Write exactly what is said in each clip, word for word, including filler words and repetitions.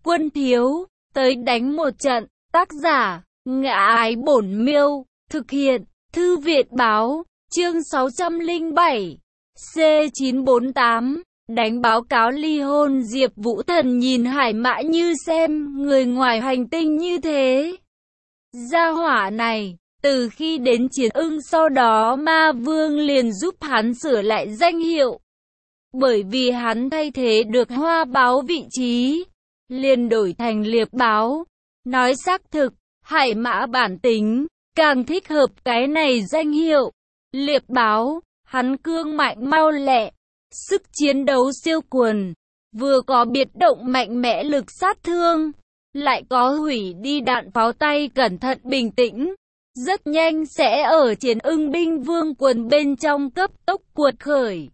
Quân thiếu, tới đánh một trận. Tác giả, Ngã Ái Bổn Miêu. Thực hiện, Thư Viện Báo. Chương sáu trăm lẻ bảy. C chín bốn tám. Đánh báo cáo ly hôn. Diệp Vũ Thần nhìn Hải Mã như xem người ngoài hành tinh như thế. Gia hỏa này, từ khi đến Chiến Ưng sau đó Ma Vương liền giúp hắn sửa lại danh hiệu. Bởi vì hắn thay thế được Hoa Báo vị trí, liền đổi thành Liệp Báo. Nói xác thực, Hải Mã bản tính càng thích hợp cái này danh hiệu. Liệp Báo, hắn cương mạnh mau lẹ, sức chiến đấu siêu quần, vừa có biệt động mạnh mẽ lực sát thương, lại có hủy đi đạn pháo tay cẩn thận bình tĩnh, rất nhanh sẽ ở Chiến Ưng binh vương quần bên trong cấp tốc cuột khởi.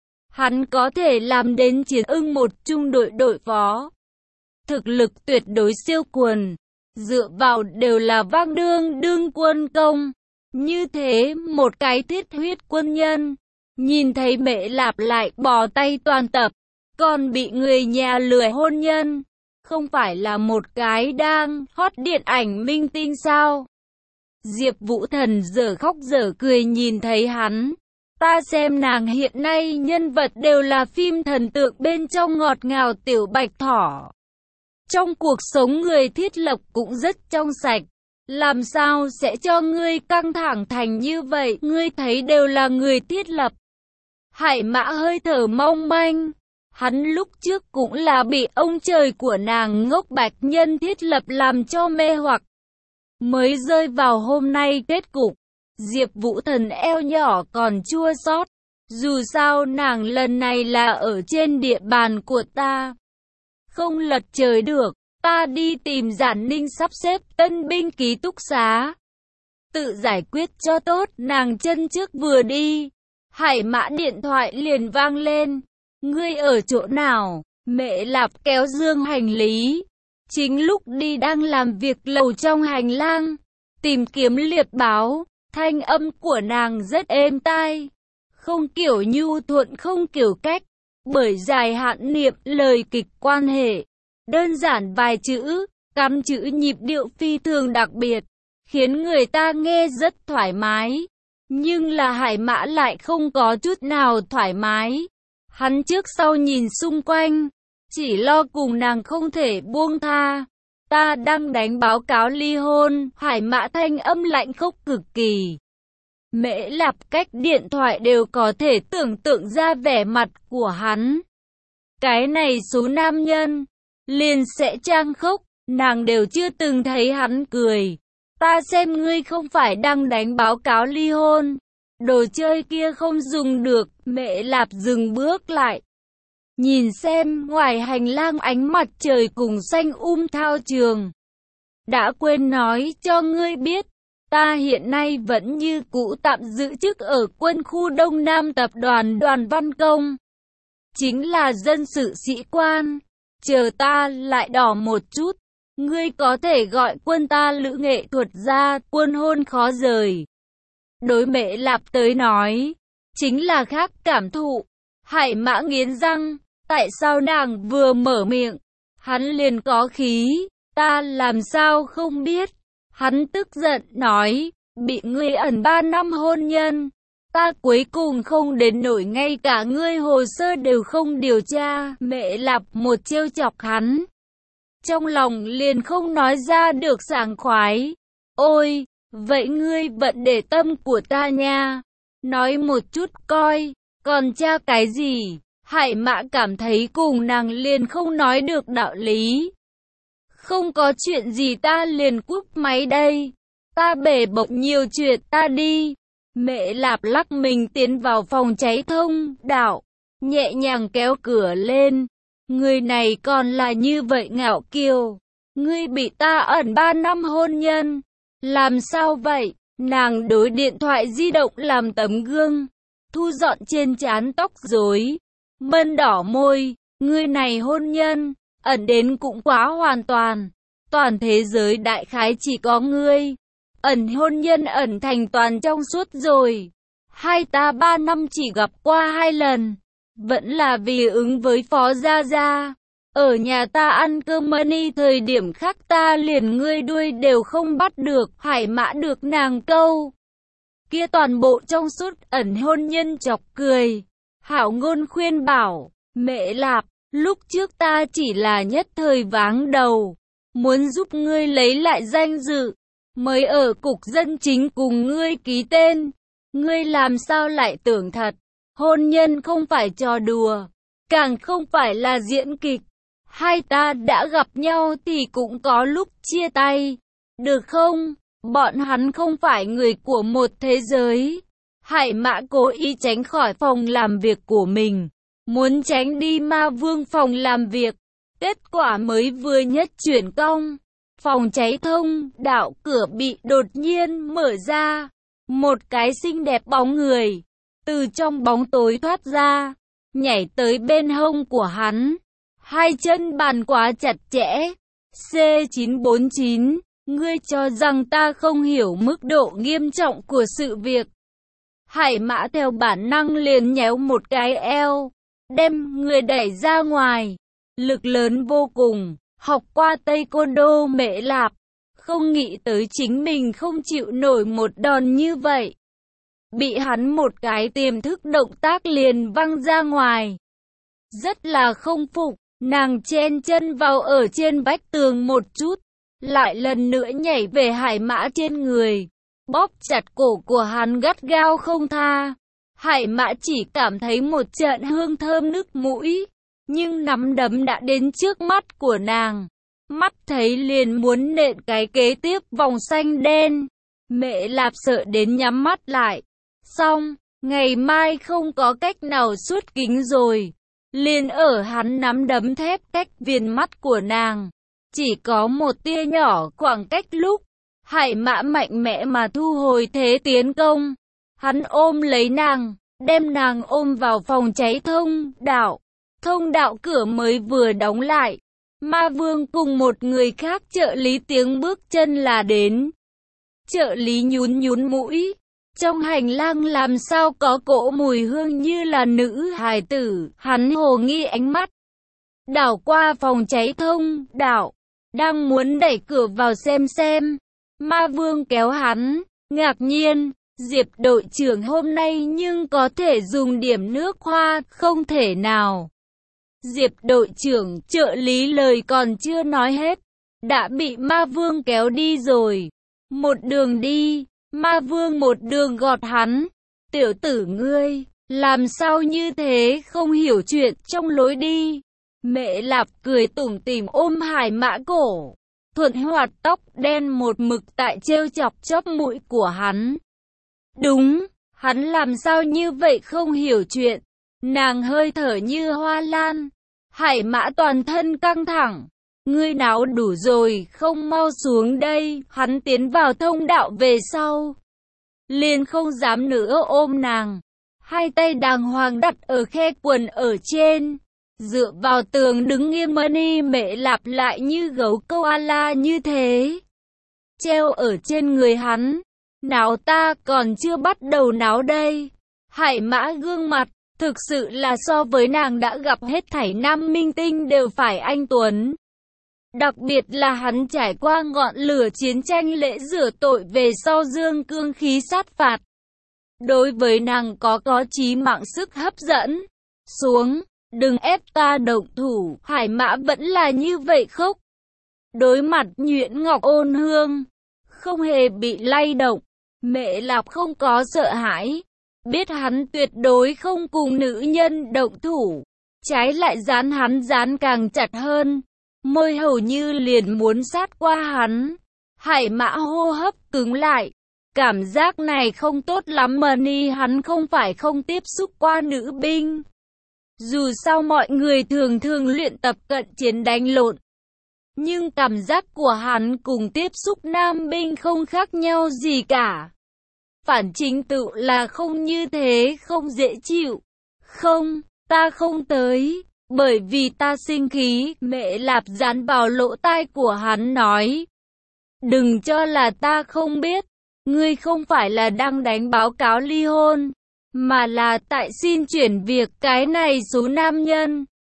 Hắn có thể làm đến Chiến Ưng một trung đội đội phó. Thực lực tuyệt đối siêu quần, dựa vào đều là vang đương đương quân công. Như thế một cái thiết huyết quân nhân, nhìn thấy Mễ Lạp lại bỏ tay toàn tập, còn bị người nhà lừa hôn nhân, không phải là một cái đang hot điện ảnh minh tinh sao? Diệp Vũ Thần dở khóc dở cười nhìn thấy hắn. Ta xem nàng hiện nay nhân vật đều là phim thần tượng bên trong ngọt ngào tiểu bạch thỏ. Trong cuộc sống người thiết lập cũng rất trong sạch. Làm sao sẽ cho ngươi căng thẳng thành như vậy? Ngươi thấy đều là người thiết lập. Hải Mã hơi thở mong manh. Hắn lúc trước cũng là bị ông trời của nàng ngốc bạch nhân thiết lập làm cho mê hoặc, mới rơi vào hôm nay kết cục. Diệp Vũ Thần eo nhỏ còn chua xót. Dù sao nàng lần này là ở trên địa bàn của ta, không lật trời được. Ta đi tìm Giản Ninh sắp xếp tân binh ký túc xá, tự giải quyết cho tốt. Nàng chân trước vừa đi, Hải Mã điện thoại liền vang lên. Ngươi ở chỗ nào? Mễ Lạp kéo dương hành lý, chính lúc đi đang làm việc lầu trong hành lang, tìm kiếm Liệp Báo. Thanh âm của nàng rất êm tai, không kiểu nhu thuận không kiểu cách, bởi dài hạn niệm lời kịch quan hệ. Đơn giản vài chữ, cắm chữ nhịp điệu phi thường đặc biệt, khiến người ta nghe rất thoải mái. Nhưng là Hải Mã lại không có chút nào thoải mái. Hắn trước sau nhìn xung quanh, chỉ lo cùng nàng không thể buông tha. Ta đang đánh báo cáo ly hôn. Hải Mã thanh âm lạnh khốc cực kỳ. Mễ Lạp cách điện thoại đều có thể tưởng tượng ra vẻ mặt của hắn. Cái này số nam nhân liền sẽ trang khốc, nàng đều chưa từng thấy hắn cười. Ta xem ngươi không phải đang đánh báo cáo ly hôn. Đồ chơi kia không dùng được. Mễ Lạp dừng bước lại, nhìn xem ngoài hành lang ánh mặt trời cùng xanh um thao trường. Đã quên nói cho ngươi biết, ta hiện nay vẫn như cũ tạm giữ chức ở quân khu Đông Nam tập đoàn Đoàn Văn Công, chính là dân sự sĩ quan. Chờ ta lại đỏ một chút, ngươi có thể gọi quân ta Lữ nghệ thuật ra. Quân hôn khó rời. Đối Mễ Lạp tới nói, chính là khác cảm thụ. Hải Mã nghiến răng, tại sao nàng vừa mở miệng, hắn liền có khí. Ta làm sao không biết. Hắn tức giận nói, bị ngươi ẩn ba năm hôn nhân, ta cuối cùng không đến nổi ngay cả ngươi hồ sơ đều không điều tra. Mễ Lạp một trêu chọc hắn, trong lòng liền không nói ra được sảng khoái. Ôi, vậy ngươi vẫn để tâm của ta nha. Nói một chút coi, còn tra cái gì? Hải Mã cảm thấy cùng nàng liền không nói được đạo lý. Không có chuyện gì ta liền cúp máy đây. Ta bể bộn nhiều chuyện, ta đi. Mễ Lạp lắc mình tiến vào phòng cháy thông đạo, nhẹ nhàng kéo cửa lên. Người này còn là như vậy ngạo kiều. Ngươi bị ta ẩn ba năm hôn nhân. Làm sao vậy? Nàng đối điện thoại di động làm tấm gương, thu dọn trên trán tóc rối, mân đỏ môi. Ngươi này hôn nhân, ẩn đến cũng quá hoàn toàn. Toàn thế giới đại khái chỉ có ngươi ẩn hôn nhân ẩn thành toàn trong suốt rồi. Hai ta ba năm chỉ gặp qua hai lần, vẫn là vì ứng với Phó Gia Gia. Ở nhà ta ăn cơm mani thời điểm khác ta liền ngươi đuôi đều không bắt được. Hải Mã được nàng câu kia toàn bộ trong suốt ẩn hôn nhân chọc cười. Hảo ngôn khuyên bảo, Mễ Lạp, lúc trước ta chỉ là nhất thời váng đầu, muốn giúp ngươi lấy lại danh dự, mới ở cục dân chính cùng ngươi ký tên. Ngươi làm sao lại tưởng thật, hôn nhân không phải trò đùa, càng không phải là diễn kịch. Hai ta đã gặp nhau thì cũng có lúc chia tay, được không? Bọn hắn không phải người của một thế giới. Hải Mã cố ý tránh khỏi phòng làm việc của mình, muốn tránh đi Ma Vương phòng làm việc. Kết quả mới vừa nhất chuyển cong, phòng cháy thông đạo cửa bị đột nhiên mở ra. Một cái xinh đẹp bóng người từ trong bóng tối thoát ra, nhảy tới bên hông của hắn. Hai chân bàn quá chặt chẽ. C chín bốn chín, ngươi cho rằng ta không hiểu mức độ nghiêm trọng của sự việc. Hải Mã theo bản năng liền nhéo một cái eo, đem người đẩy ra ngoài. Lực lớn vô cùng, học qua Taekwondo Mễ Lạp, không nghĩ tới chính mình không chịu nổi một đòn như vậy. Bị hắn một cái tiềm thức động tác liền văng ra ngoài. Rất là không phục, nàng chen chân vào ở trên vách tường một chút, lại lần nữa nhảy về Hải Mã trên người, bóp chặt cổ của hắn gắt gao không tha. Hải Mã chỉ cảm thấy một trận hương thơm nức mũi, nhưng nắm đấm đã đến trước mắt của nàng. Mắt thấy liền muốn nện cái kế tiếp vòng xanh đen. Mễ Lạp sợ đến nhắm mắt lại. Xong, ngày mai không có cách nào xuất kính rồi. Liền ở hắn nắm đấm thép cách viền mắt của nàng, chỉ có một tia nhỏ khoảng cách lúc Hải Mã mạnh mẽ mà thu hồi thế tiến công. Hắn ôm lấy nàng, đem nàng ôm vào phòng cháy thông đạo. Thông đạo cửa mới vừa đóng lại, Ma Vương cùng một người khác trợ lý tiếng bước chân là đến. Trợ lý nhún nhún mũi, trong hành lang làm sao có cỗ mùi hương như là nữ hài tử. Hắn hồ nghi ánh mắt đảo qua phòng cháy thông đạo, đang muốn đẩy cửa vào xem xem. Ma Vương kéo hắn, ngạc nhiên, Diệp đội trưởng hôm nay nhưng có thể dùng điểm nước hoa, không thể nào. Diệp đội trưởng, trợ lý lời còn chưa nói hết, đã bị Ma Vương kéo đi rồi. Một đường đi, Ma Vương một đường gọt hắn. Tiểu tử ngươi, làm sao như thế, không hiểu chuyện trong lối đi. Mễ Lạp cười tủm tỉm ôm Hải Mã cổ, thuận hoạt tóc đen một mực tại trêu chọc chóp mũi của hắn. Đúng, hắn làm sao như vậy không hiểu chuyện. Nàng hơi thở như hoa lan. Hải Mã toàn thân căng thẳng. Ngươi náo đủ rồi, không mau xuống đây. Hắn tiến vào thông đạo về sau, liền không dám nữa ôm nàng. Hai tay đàng hoàng đặt ở khe quần ở trên, dựa vào tường đứng nghiêm. Mani Mễ Lạp lại như gấu koala như thế, treo ở trên người hắn. Náo ta còn chưa bắt đầu náo đây. Hải Mã gương mặt thực sự là so với nàng đã gặp hết thảy nam minh tinh đều phải anh tuấn. Đặc biệt là hắn trải qua ngọn lửa chiến tranh lễ rửa tội về sau dương cương khí sát phạt. Đối với nàng có có chí mạng sức hấp dẫn. Xuống, đừng ép ta động thủ. Hải Mã vẫn là như vậy khóc. Đối mặt Nhuyễn Ngọc ôn hương, không hề bị lay động. Mễ Lạp không có sợ hãi, biết hắn tuyệt đối không cùng nữ nhân động thủ, trái lại dán hắn dán càng chặt hơn, môi hầu như liền muốn sát qua hắn. Hải Mã hô hấp cứng lại, cảm giác này không tốt lắm. Mani hắn không phải không tiếp xúc qua nữ binh, dù sao mọi người thường thường luyện tập cận chiến đánh lộn, nhưng cảm giác của hắn cùng tiếp xúc nam binh không khác nhau gì cả. Phản chính tự là không như thế, không dễ chịu. Không, ta không tới, bởi vì ta sinh khí. Mễ Lạp dán vào lỗ tai của hắn nói, đừng cho là ta không biết, ngươi không phải là đang đánh báo cáo ly hôn, mà là tại xin chuyển việc cái này số nam nhân.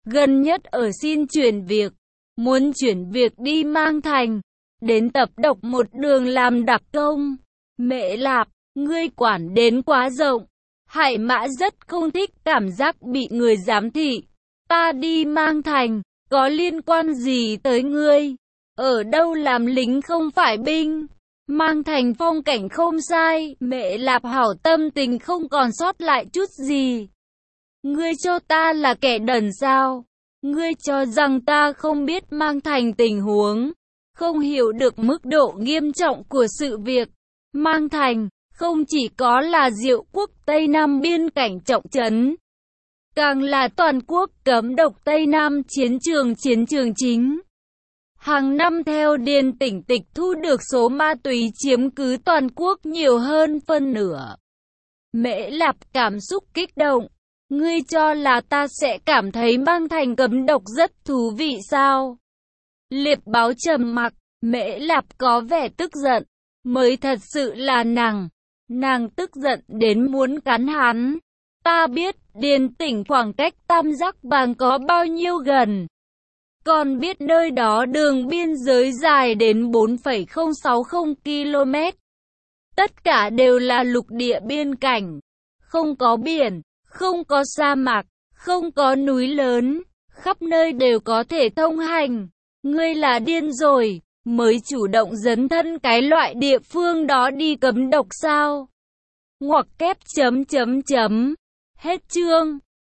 gần nhất ở xin chuyển việc, muốn chuyển việc đi Mang Thành, đến tập độc một đường làm đặc công. Mẹ Lạp, ngươi quản đến quá rộng. Hải Mã rất không thích cảm giác bị người giám thị. Ta đi Mang Thành, có liên quan gì tới ngươi? Ở đâu làm lính không phải binh? Mang Thành phong cảnh không sai, Mẹ Lạp hảo tâm tình không còn sót lại chút gì. Ngươi cho ta là kẻ đần sao? Ngươi cho rằng ta không biết Mang Thành tình huống, không hiểu được mức độ nghiêm trọng của sự việc. Mang Thành không chỉ có là Diệu quốc Tây Nam biên cảnh trọng trấn, càng là toàn quốc cấm độc Tây Nam chiến trường chiến trường chính. Hàng năm theo Điền tỉnh tịch thu được số ma túy chiếm cứ toàn quốc nhiều hơn phân nửa. Mễ Lạp cảm xúc kích động. Ngươi cho là ta sẽ cảm thấy Mang Thành cấm độc rất thú vị sao? Liệp Báo trầm mặc, Mễ Lạp có vẻ tức giận, mới thật sự là nàng. Nàng tức giận đến muốn cắn hắn. Ta biết Điền tỉnh khoảng cách Tam Giác Bàng có bao nhiêu gần. Còn biết nơi đó đường biên giới dài đến bốn phẩy không sáu không ki lô mét. Tất cả đều là lục địa biên cảnh. Không có biển, không có sa mạc, không có núi lớn. Khắp nơi đều có thể thông hành. Ngươi là điên rồi, mới chủ động dấn thân cái loại địa phương đó đi cấm độc sao? Ngoặc kép chấm chấm chấm. Hết chương.